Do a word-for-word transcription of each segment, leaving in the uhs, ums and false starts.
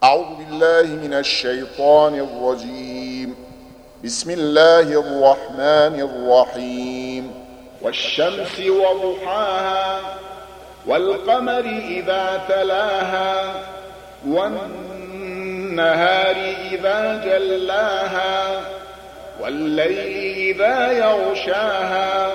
أعوذ بالله من الشيطان الرجيم. بسم الله الرحمن الرحيم. والشمس وضحاها والقمر إذا تلاها والنهار إذا جلاها والليل إذا يغشاها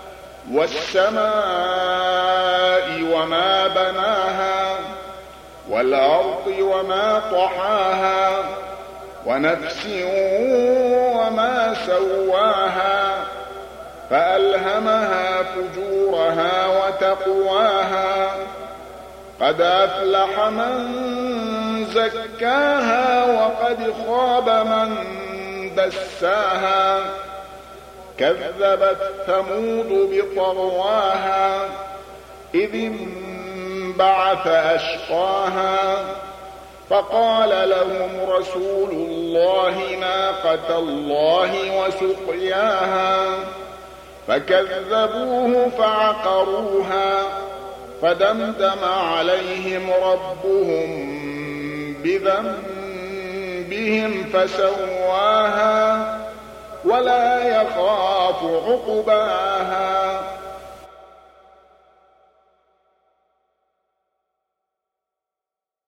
والسماء وما بناها والأرض وما طحاها ونفس وما سواها فألهمها فجورها وتقواها قد أفلح من زكاها وقد خاب من دساها كذبت ثمود بطغواها إذ انبعث أشقاها فقال لهم رسول الله ناقة الله وسقياها فكذبوه فعقروها فدمدم عليهم ربهم بذنبهم فسواها ولا يخاف عقباها.